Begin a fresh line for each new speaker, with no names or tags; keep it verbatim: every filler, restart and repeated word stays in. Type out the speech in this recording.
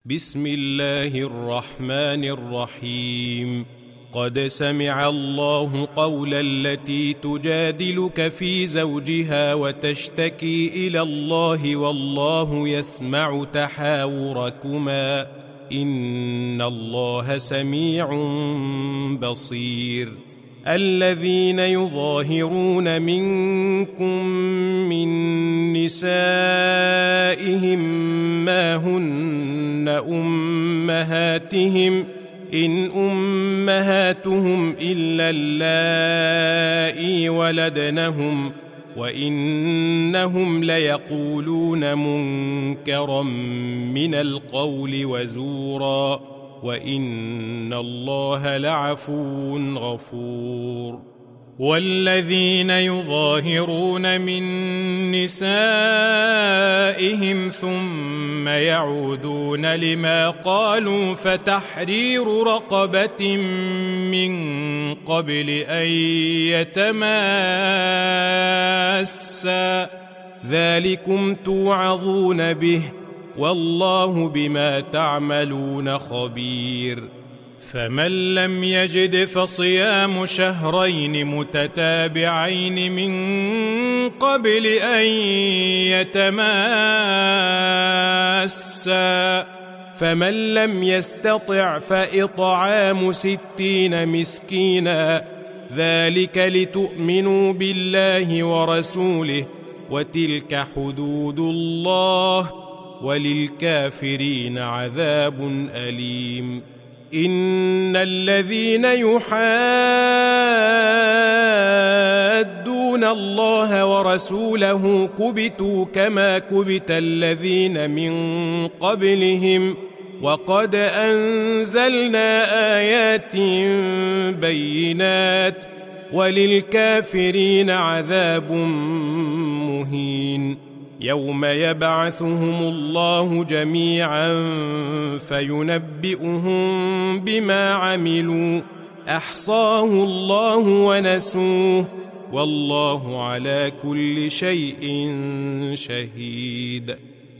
بسم الله الرحمن الرحيم. قد سمع الله قول التي تجادلك في زوجها وتشتكي إلى الله والله يسمع تحاوركما إن الله سميع بصير. الذين يظاهرون منكم من نسائهم ما هن أمهاتهم إن أمهاتهم إلا اللائي ولدنهم وإنهم ليقولون منكرا من القول وزورا وإن الله لعفو غفور. والذين يظاهرون من نسائهم ثم يعودون لما قالوا فتحرير رقبة من قبل أن يتماسا ذلكم توعظون به والله بما تعملون خبير. فمن لم يجد فصيام شهرين متتابعين من قبل أن يتماسا فمن لم يستطع فإطعام ستين مسكينا ذلك لتؤمنوا بالله ورسوله وتلك حدود الله وللكافرين عذاب أليم. إن الذين يحادون الله ورسوله كبتوا كما كبت الذين من قبلهم وقد أنزلنا آيات بينات وللكافرين عذاب مهين. يوم يبعثهم الله جميعا فينبئهم بما عملوا أحصاه الله ونسوه والله على كل شيء شهيد.